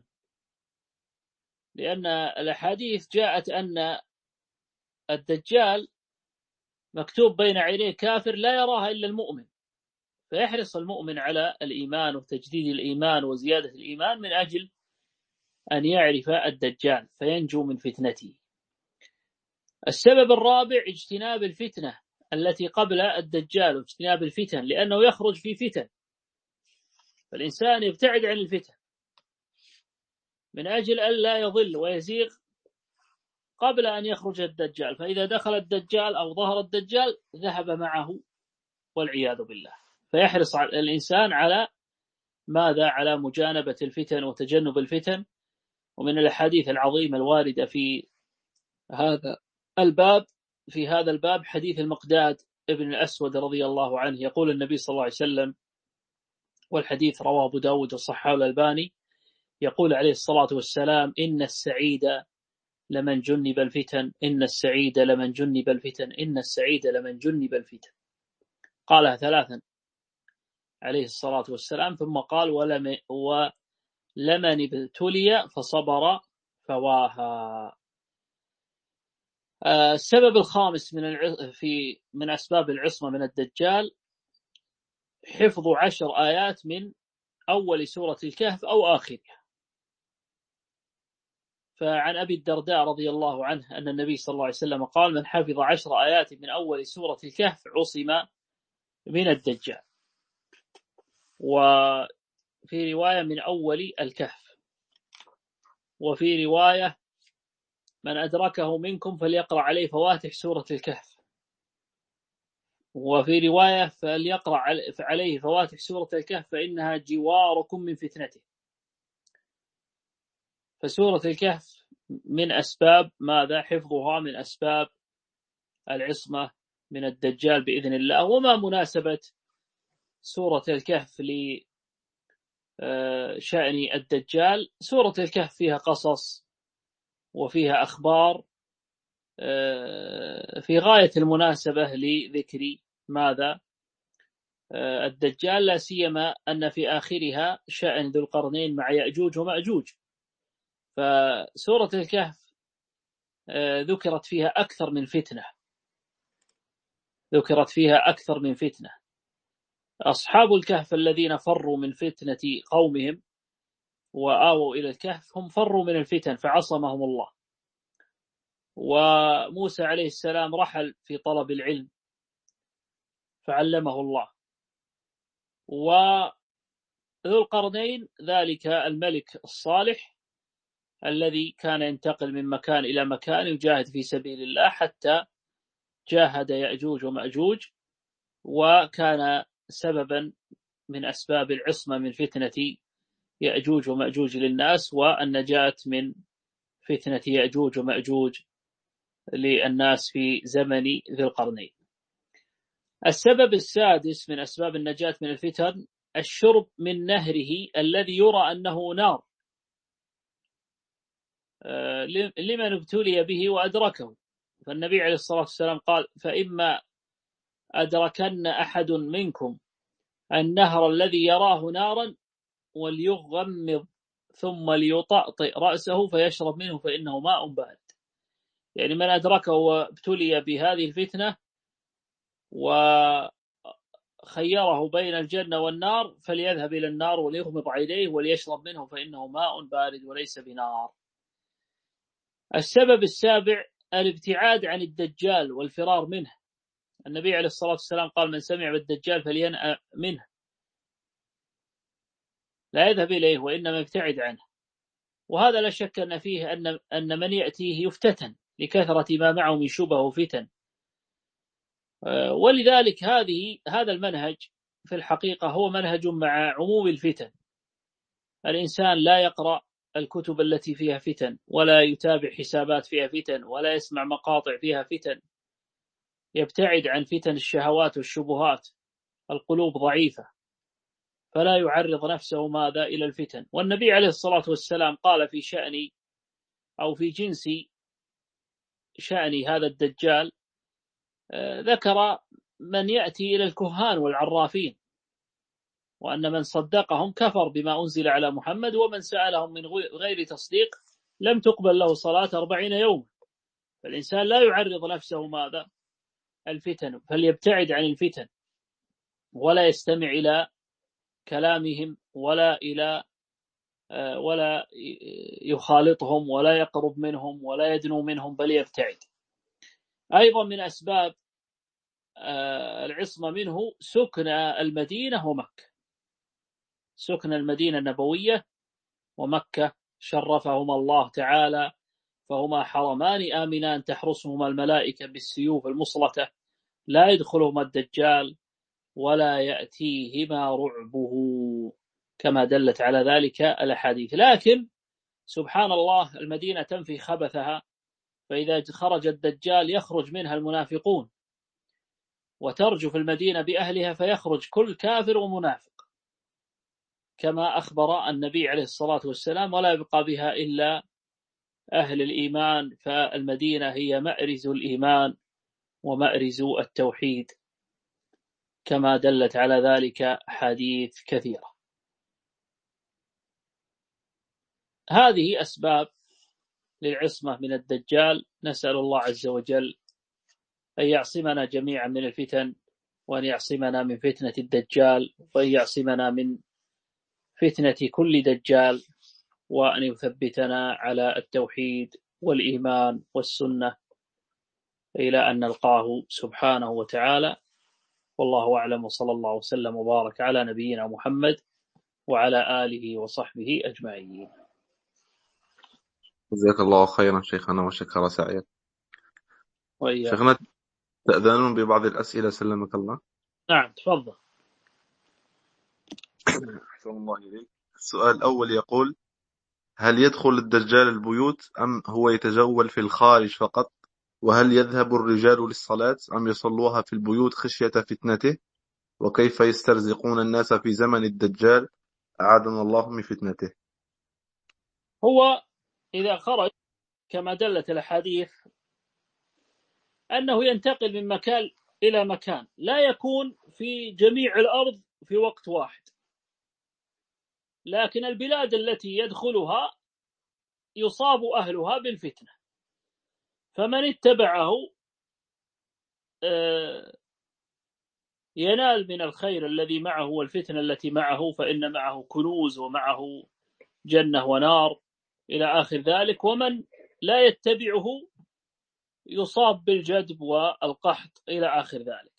لأن الأحاديث جاءت أن الدجال مكتوب بين عينيه كافر لا يراها إلا المؤمن، فيحرص المؤمن على الإيمان وتجديد الإيمان وزيادة الإيمان من أجل أن يعرف الدجال فينجو من فتنته. السبب الرابع اجتناب الفتنة التي قبل الدجال، واجتناب الفتن لأنه يخرج في فتن، فالإنسان يبتعد عن الفتن من أجل أن لا يضل ويزيغ قبل أن يخرج الدجال، فإذا دخل الدجال أو ظهر الدجال ذهب معه والعياذ بالله. فيحرص الإنسان على ماذا؟ على مجانبة الفتن وتجنب الفتن. ومن الأحاديث العظيمة الواردة في هذا الباب في هذا الباب حديث المقداد ابن الأسود رضي الله عنه، يقول النبي صلى الله عليه وسلم، والحديث رواه أبو داود وصححه الألباني، يقول عليه الصلاة والسلام: إن السعيد لمن جنب الفتن، إن السعيد لمن جنب الفتن، إن السعيد لمن جنب الفتن. قالها ثلاثا عليه الصلاة والسلام، ثم قال: ولم ولمن ابتلي فصبر فواها. السبب الخامس من في من أسباب العصمة من الدجال حفظ عشر آيات من أول سورة الكهف أو آخرها. فعن أبي الدرداء رضي الله عنه أن النبي صلى الله عليه وسلم قال: من حفظ عشر آيات من أول سورة الكهف عصم من الدجال. وفي رواية من أول الكهف، وفي رواية من أدركه منكم فليقرأ عليه فواتح سورة الكهف، وفي رواية فليقرأ عليه فواتح سورة الكهف فإنها جواركم من فتنته. فسورة الكهف من أسباب ماذا؟ حفظها من أسباب العصمة من الدجال بإذن الله. وما مناسبة سورة الكهف لشأن الدجال؟ سورة الكهف فيها قصص وفيها أخبار في غاية المناسبة لذكر ماذا؟ الدجال، لا سيما أن في آخرها شأن ذو القرنين مع يأجوج ومأجوج. فسورة الكهف ذكرت فيها أكثر من فتنة ذكرت فيها أكثر من فتنة أصحاب الكهف الذين فروا من فتنة قومهم وآووا إلى الكهف هم فروا من الفتن فعصمهم الله. وموسى عليه السلام رحل في طلب العلم فعلمه الله. وذو القرنين ذلك الملك الصالح الذي كان ينتقل من مكان إلى مكان يجاهد في سبيل الله حتى جاهد يأجوج ومأجوج، وكان سببا من أسباب العصمة من فتنة يأجوج ومأجوج للناس والنجاة من فتنة يأجوج ومأجوج للناس في زمن ذي القرنين. السبب السادس من أسباب النجاة من الفتن الشرب من نهره الذي يرى أنه نار لمن ابتلي به وأدركه. فالنبي عليه الصلاة والسلام قال: فإما أدركن أحد منكم النهر الذي يراه نارا وليغمض ثم ليطأطئ رأسه فيشرب منه فإنه ماء بارد. يعني من أدركه وابتلي بهذه الفتنة وخيره بين الجنة والنار فليذهب إلى النار وليغمض عينيه وليشرب منه فإنه ماء بارد وليس بنار. السبب السابع الابتعاد عن الدجال والفرار منه. النبي عليه الصلاة والسلام قال: من سمع بالدجال فلينأ منه، لا يذهب إليه وإنما يبتعد عنه. وهذا لا شك أن فيه أن أن من يأتيه يفتتن لكثرة ما معه من شبه وفتن. ولذلك هذه هذا المنهج في الحقيقة هو منهج مع عموم الفتن. الإنسان لا يقرأ الكتب التي فيها فتن، ولا يتابع حسابات فيها فتن، ولا يسمع مقاطع فيها فتن. يبتعد عن فتن الشهوات والشبهات. القلوب ضعيفة فلا يعرض نفسه ماذا إلى الفتن. والنبي عليه الصلاة والسلام قال في شأن أو في جنس شأن هذا الدجال، ذكر من يأتي إلى الكهان والعرافين، وأن من صدقهم كفر بما أنزل على محمد، ومن سألهم من غير تصديق لم تقبل له صلاة أربعين يوم. فالإنسان لا يعرض نفسه ماذا الفتن، فليبتعد عن الفتن ولا يستمع إلى كلامهم ولا إلى ولا يخالطهم ولا يقرب منهم ولا يدنو منهم، بل يبتعد. أيضا من أسباب العصمة منه سكن المدينة ومكة. سكن المدينة النبوية ومكة شرفهما الله تعالى، فهما حرمان آمنان تحرسهما الملائكة بالسيوف المصلتة، لا يدخلهما الدجال ولا يأتيهما رعبه، كما دلت على ذلك الأحاديث. لكن سبحان الله المدينة تنفي خبثها، فإذا خرج الدجال يخرج منها المنافقون، وترجف المدينة بأهلها فيخرج كل كافر ومنافق، كما أخبر النبي عليه الصلاة والسلام: ولا يبقى بها إلا أهل الإيمان. فالمدينة هي مأرز الإيمان ومأرز التوحيد، كما دلت على ذلك حديث كثيرة. هذه أسباب للعصمة من الدجال. نسأل الله عز وجل أن يعصمنا جميعا من الفتن، وأن يعصمنا من فتنة الدجال، وأن يعصمنا من فتنة كل دجال، وأن يثبتنا على التوحيد والإيمان والسنة إلى أن نلقاه سبحانه وتعالى. والله أعلم، وصلى الله وسلم وبارك على نبينا محمد وعلى آله وصحبه أجمعين. جزاك الله خيرا شيخنا وشكر سعيك. وإياك. شيخنا تأذنون ببعض الأسئلة سلمك الله؟ نعم تفضل. أحسن الله إليك. السؤال الأول يقول: هل يدخل الدجال البيوت أم هو يتجول في الخارج فقط؟ وهل يذهب الرجال للصلاة أم يصلوها في البيوت خشية فتنته؟ وكيف يسترزقون الناس في زمن الدجال أعاذنا الله من فتنته؟ هو إذا خرج كما دلت الحديث أنه ينتقل من مكان إلى مكان، لا يكون في جميع الأرض في وقت واحد، لكن البلاد التي يدخلها يصاب أهلها بالفتنة، فمن اتبعه ينال من الخير الذي معه والفتنة التي معه، فإن معه كنوز ومعه جنة ونار إلى آخر ذلك. ومن لا يتبعه يصاب بالجدب والقحط إلى آخر ذلك.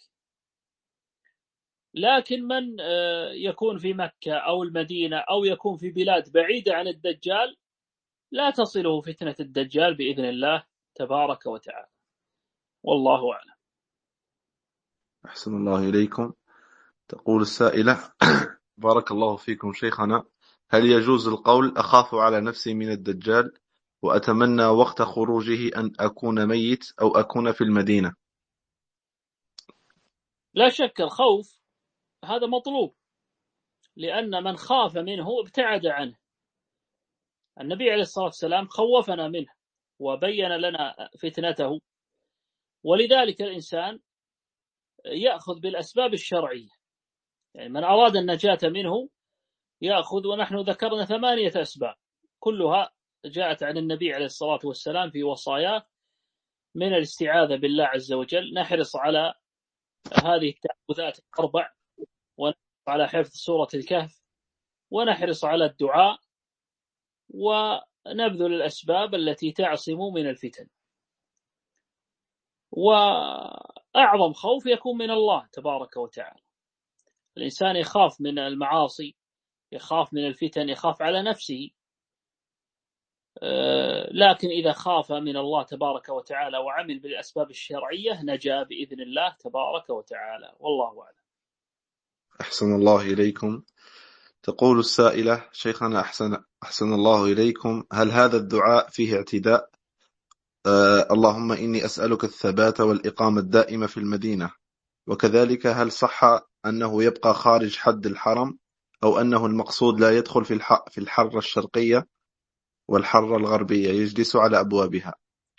لكن من يكون في مكة أو المدينة أو يكون في بلاد بعيدة عن الدجال لا تصله فتنة الدجال بإذن الله تبارك وتعالى، والله أعلم. أحسن الله إليكم. تقول السائلة: بارك الله فيكم شيخنا، هل يجوز القول أخاف على نفسي من الدجال وأتمنى وقت خروجه أن أكون ميت أو أكون في المدينة. لا شك الخوف هذا مطلوب، لأن من خاف منه ابتعد عنه. النبي عليه الصلاة والسلام خوفنا منه وبين لنا فتنته، ولذلك الإنسان يأخذ بالأسباب الشرعية. يعني من أراد النجاة منه يأخذ، ونحن ذكرنا ثمانية أسباب كلها جاءت عن النبي عليه الصلاة والسلام في وصاياه من الاستعاذة بالله عز وجل. نحرص على هذه التعوذات الأربع، ونحرص على حفظ سورة الكهف، ونحرص على الدعاء، ونبذل الأسباب التي تعصم من الفتن. وأعظم خوف يكون من الله تبارك وتعالى. الإنسان يخاف من المعاصي، يخاف من الفتن، يخاف على نفسه، لكن إذا خاف من الله تبارك وتعالى وعمل بالأسباب الشرعية نجا بإذن الله تبارك وتعالى، والله أعلم. أحسن الله إليكم. تقول السائلة: شيخنا أحسن, أحسن الله إليكم، هل هذا الدعاء فيه اعتداء؟ آه اللهم إني أسألك الثبات والإقامة الدائمة في المدينة، وكذلك هل صح أنه يبقى خارج حد الحرم، أو أنه المقصود لا يدخل في في الحرة الشرقية والحرة الغربية، يجلس على أبوابها؟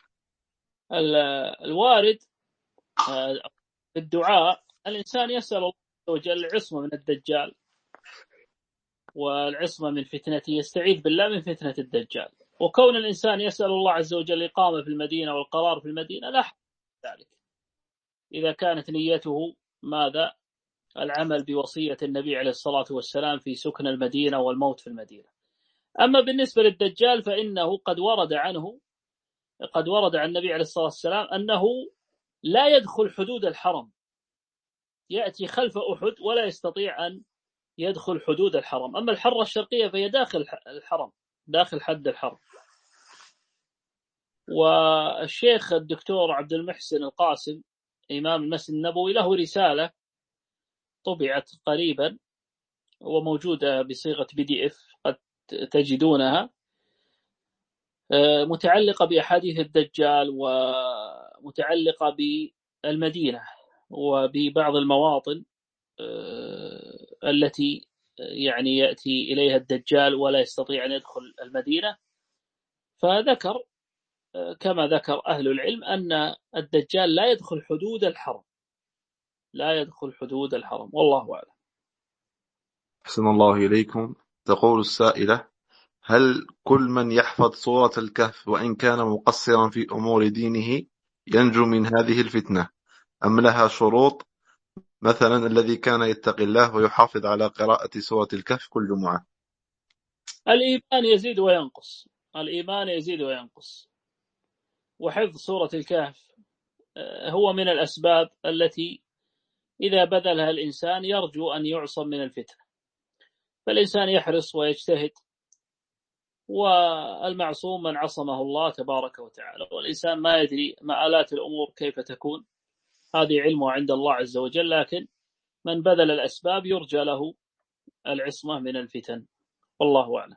الوارد في الدعاء الإنسان يسأل الله عز وجل العصمة من الدجال والعصمة من فتنته، يستعيذ بالله من فتنة الدجال. وكون الإنسان يسأل الله عز وجل الإقامة في المدينة والقرار في المدينة لا حرج ذلك، إذا كانت نيته ماذا؟ العمل بوصية النبي عليه الصلاة والسلام في سكن المدينة والموت في المدينة. أما بالنسبة للدجال فإنه قد ورد عنه قد ورد عن النبي عليه الصلاة والسلام أنه لا يدخل حدود الحرم، يأتي خلف أحد ولا يستطيع أن يدخل حدود الحرم. أما الحرة الشرقية فهي داخل الحرم، داخل حد الحرم. والشيخ الدكتور عبد المحسن القاسم إمام المسجد النبوي له رسالة طبعت قريبا وموجودة بصيغة بي دي إف قد تجدونها، متعلقة بأحاديث الدجال ومتعلقة بالمدينة وببعض المواطن التي يعني يأتي إليها الدجال ولا يستطيع أن يدخل المدينة. فذكر كما ذكر أهل العلم أن الدجال لا يدخل حدود الحرم، لا يدخل حدود الحرم، والله أعلم. أحسن الله إليكم. تقول السائلة: هل كل من يحفظ سورة الكهف وإن كان مقصرا في أمور دينه ينجو من هذه الفتنة، أم لها شروط؟ مثلا الذي كان يتقي الله ويحافظ على قراءة سورة الكهف كل جمعة. الإيمان يزيد وينقص، الإيمان يزيد وينقص، وحفظ سورة الكهف هو من الأسباب التي إذا بذلها الإنسان يرجو أن يعصم من الفتنة. فالإنسان يحرص ويجتهد، والمعصوم من عصمه الله تبارك وتعالى، والإنسان ما يدري مآلات الأمور كيف تكون، هذه علمه عند الله عز وجل، لكن من بذل الأسباب يرجى له العصمة من الفتن، والله أعلم.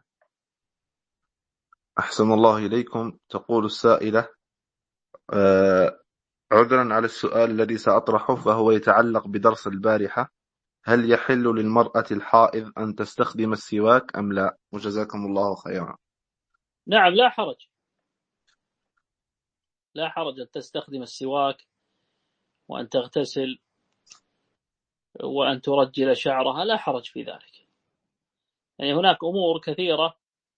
أحسن الله إليكم. تقول السائلة: آه عذرا على السؤال الذي سأطرحه، فهو يتعلق بدرس البارحة: هل يحل للمرأة الحائض أن تستخدم السواك أم لا؟ وجزاكم الله خيرا. نعم، لا حرج، لا حرج أن تستخدم السواك وأن تغتسل وأن ترجل شعرها، لا حرج في ذلك. يعني هناك أمور كثيرة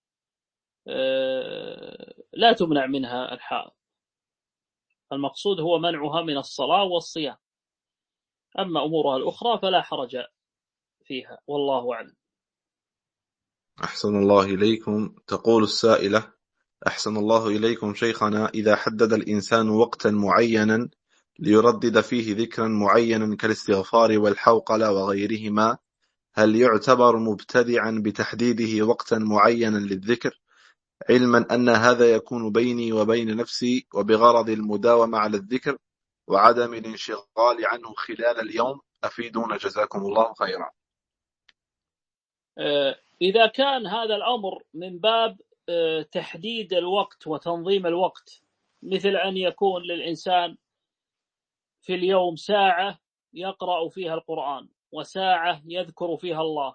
لا تمنع منها الحائض، المقصود هو منعها من الصلاة والصيام، أما أمورها الأخرى فلا حرج فيها، والله أعلم. أحسن الله إليكم. تقول السائلة: أحسن الله إليكم شيخنا، إذا حدد الإنسان وقتا معينا ليردد فيه ذكرا معينا كالاستغفار والحوقلة وغيرهما، هل يعتبر مبتدعا بتحديده وقتا معينا للذكر، علما أن هذا يكون بيني وبين نفسي وبغرض المداومة على الذكر وعدم الانشغال عنه خلال اليوم؟ أفيدونا جزاكم الله خيرا. إذا كان هذا الأمر من باب تحديد الوقت وتنظيم الوقت، مثل أن يكون للإنسان في اليوم ساعة يقرأ فيها القرآن، وساعة يذكر فيها الله،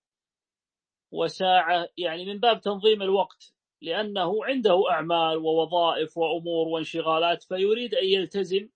وساعة، يعني من باب تنظيم الوقت، لأنه عنده أعمال ووظائف وأمور وانشغالات، فيريد أن يلتزم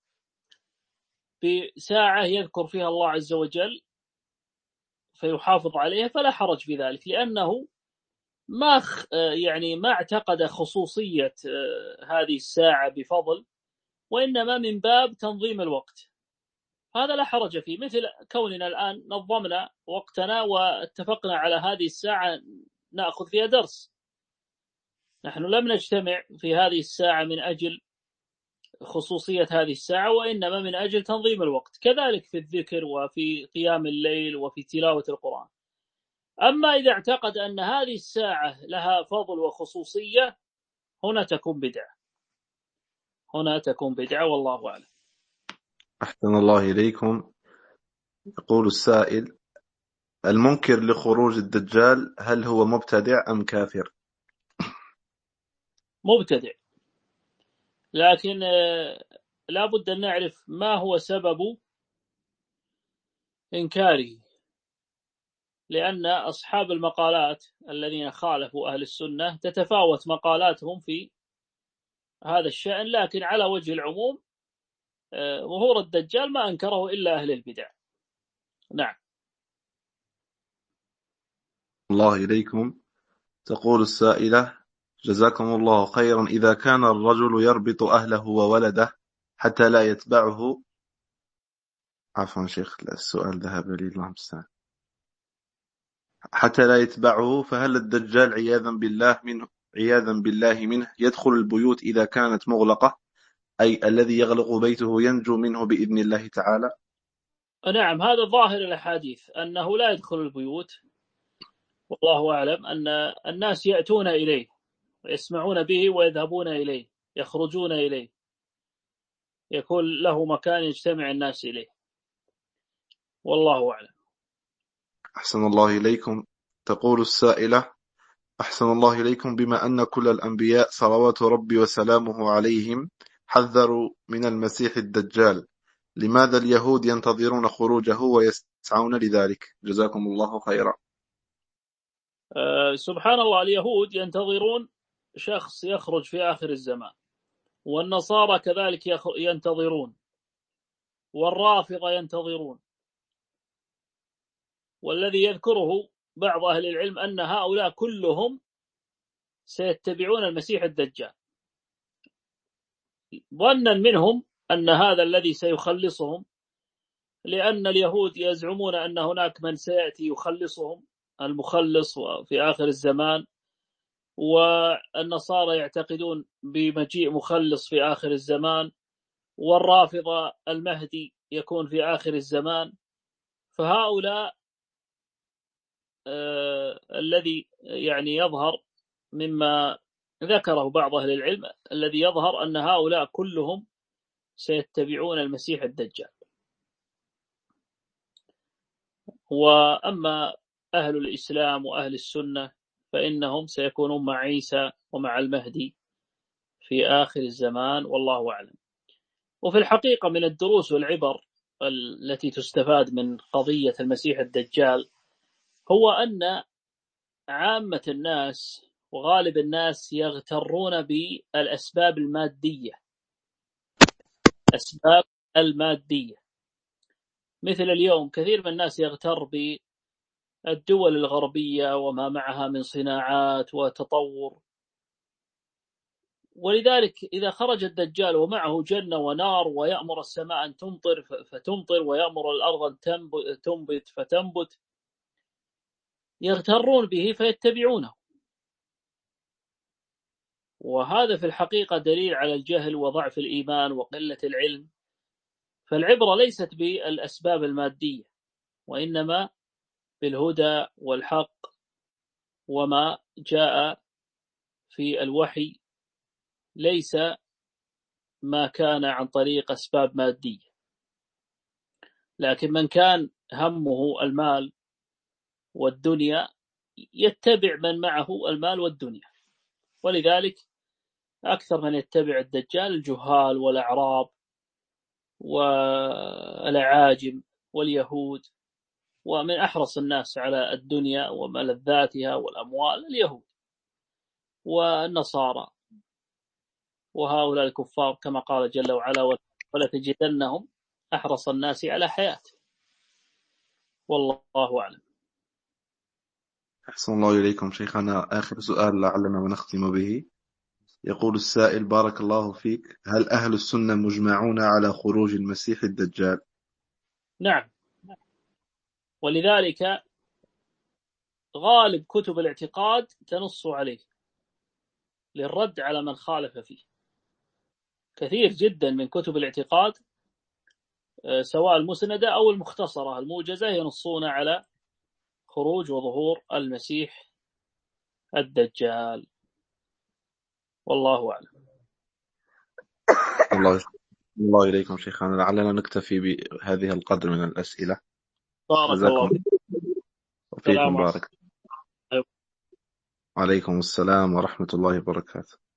بساعة يذكر فيها الله عز وجل فيحافظ عليها، فلا حرج في ذلك، لأنه ما يعني ما اعتقد خصوصية هذه الساعة بفضل، وإنما من باب تنظيم الوقت، هذا لا حرج فيه. مثل كوننا الآن نظمنا وقتنا واتفقنا على هذه الساعة نأخذ فيها درس، نحن لم نجتمع في هذه الساعة من أجل خصوصية هذه الساعة، وإنما من أجل تنظيم الوقت، كذلك في الذكر وفي قيام الليل وفي تلاوة القرآن. أما إذا اعتقد أن هذه الساعة لها فضل وخصوصية، هنا تكون بدعة، هنا تكون بدعة، والله أعلم. أحسن الله إليكم. يقول السائل: المنكر لخروج الدجال هل هو مبتدع أم كافر؟ مبتدع، لكن لا بد أن نعرف ما هو سبب إنكاره، لأن أصحاب المقالات الذين خالفوا أهل السنة تتفاوت مقالاتهم في هذا الشأن، لكن على وجه العموم ظهور الدجال ما أنكره إلا أهل البدع. نعم. الله إليكم. تقول السائلة: جزاكم الله خيرا، إذا كان الرجل يربط أهله وولده حتى لا يتبعه، عفوا شيخ السؤال ذهب لي، الله المستعان، حتى لا يتبعه، فهل الدجال عياذا بالله منه عياذا بالله منه يدخل البيوت إذا كانت مغلقة، أي الذي يغلق بيته ينجو منه بإذن الله تعالى؟ نعم، هذا ظاهر الأحاديث أنه لا يدخل البيوت، والله أعلم أن الناس يأتون إليه ويسمعون به ويذهبون إليه، يخرجون إليه، يكون له مكان يجتمع الناس إليه، والله أعلم. أحسن الله إليكم. تقول السائلة: أحسن الله إليكم، بما أن كل الأنبياء صلوات ربي وسلامه عليهم حذروا من المسيح الدجال، لماذا اليهود ينتظرون خروجه ويسعون لذلك؟ جزاكم الله خيرا. أه سبحان الله، اليهود ينتظرون شخص يخرج في آخر الزمان، والنصارى كذلك ينتظرون، والرافضة ينتظرون، والذي يذكره بعض أهل العلم أن هؤلاء كلهم سيتبعون المسيح الدجال، ظنا منهم أن هذا الذي سيخلصهم، لأن اليهود يزعمون أن هناك من سيأتي يخلصهم، المخلص في آخر الزمان، والنصارى يعتقدون بمجيء مخلص في آخر الزمان، والرافضة المهدي يكون في آخر الزمان. فهؤلاء آه الذي يعني يظهر مما ذكره بعض أهل العلم، الذي يظهر أن هؤلاء كلهم سيتبعون المسيح الدجال. وأما أهل الإسلام وأهل السنة فإنهم سيكونون مع عيسى ومع المهدي في آخر الزمان، والله أعلم. وفي الحقيقة من الدروس والعبر التي تستفاد من قضية المسيح الدجال هو أن عامة الناس وغالب الناس يغترون بالأسباب المادية، أسباب المادية، مثل اليوم كثير من الناس يغتر بالدول الغربية وما معها من صناعات وتطور، ولذلك إذا خرج الدجال ومعه جنة ونار ويأمر السماء أن تمطر فتمطر ويأمر الأرض أن تنبت فتنبت، يغترون به فيتبعونه، وهذا في الحقيقة دليل على الجهل وضعف الإيمان وقلة العلم. فالعبرة ليست بالأسباب المادية، وإنما بالهدى والحق وما جاء في الوحي، ليس ما كان عن طريق أسباب مادية. لكن من كان همه المال والدنيا يتبع من معه المال والدنيا. ولذلك أكثر من يتبع الدجال الجهال والأعراب والأعاجم واليهود، ومن أحرص الناس على الدنيا وملذاتها والأموال اليهود والنصارى، وهؤلاء الكفار كما قال جل وعلا ولتجدنهم أحرص الناس على حياة. والله أعلم. أحسن الله إليكم شيخنا. آخر سؤال لعلنا ونختم به. يقول السائل: بارك الله فيك، هل أهل السنة مجمعون على خروج المسيح الدجال؟ نعم، ولذلك غالب كتب الاعتقاد تنص عليه للرد على من خالف فيه. كثير جدا من كتب الاعتقاد سواء المسندة أو المختصرة الموجزة ينصون على خروج وظهور المسيح الدجال. والله أعلم. الله الله إليكم شيخنا. لعلنا نكتفي بهذه القدر من الأسئلة. بارك الله جزاكم وفيكم بارك. عليكم. وعليكم السلام ورحمة الله وبركاته.